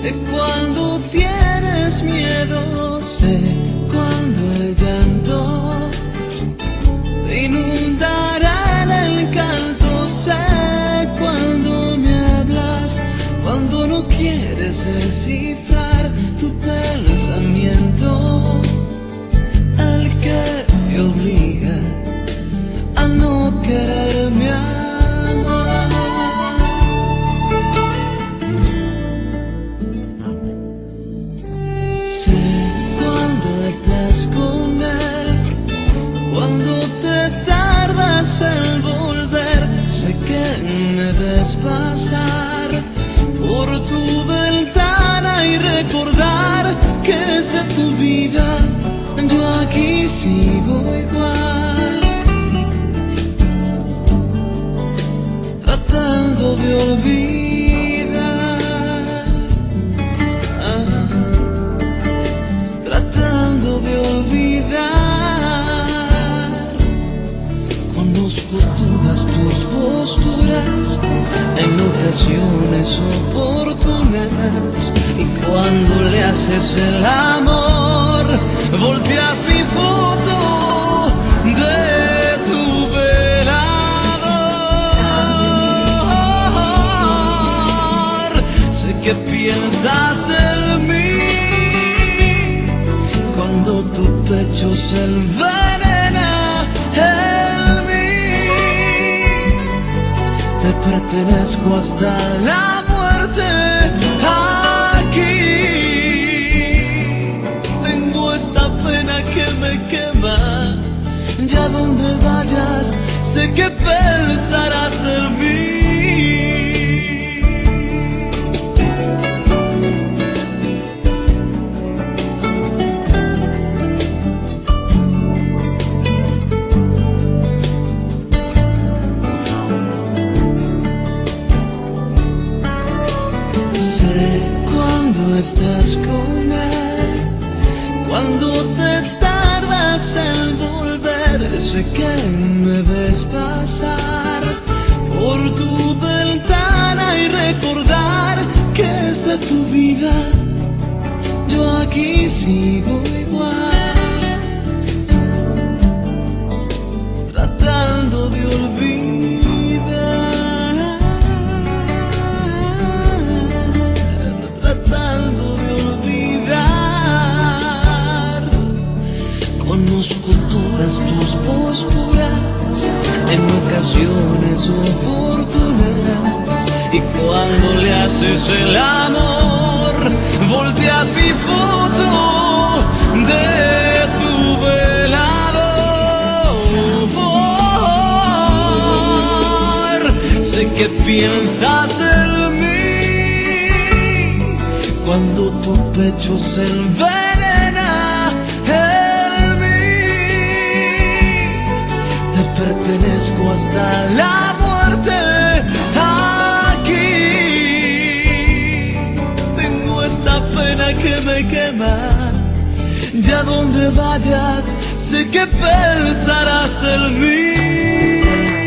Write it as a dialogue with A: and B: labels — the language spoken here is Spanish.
A: Sé cuando tienes miedo, sé cuando el llanto te inundará en el canto. Sé cuando me hablas, cuando no quieres descifrar tu pensamiento, el que te obliga a no quererme amar. Sé cuando estás con él, cuando te tardas en volver. Sé que me ves pasar por tu ventana y recordar que es de tu vida. Yo aquí sigo igual, tratando de olvidar, tratando de olvidar. Conozco todas tus posturas en ocasiones oportunas, y cuando le haces el amor, volteas mi foto de tu velador. Sé que piensas en mí cuando tu pecho se envenena en mí. Te pertenezco hasta la muerte. Aquí tengo esta pena que me quema. Ya donde vayas, sé que pensarás en mí. Sé cuando estás con él, cuando te tardas en volver. Sé que me ves pasar por tu ventana y recordar que es de tu vida. Yo aquí sigo igual, tratando de olvidar, tratando de olvidar. Conozco todas tus posturas en ocasiones oportunas, y cuando le haces el amor, volteas mi foto de tu velador. Sé que piensas en mí cuando tu pecho se envenena en mí. Te pertenezco hasta la muerte. Aquí tengo esta pena que me quema. Ya donde vayas, sé que pensarás en mí.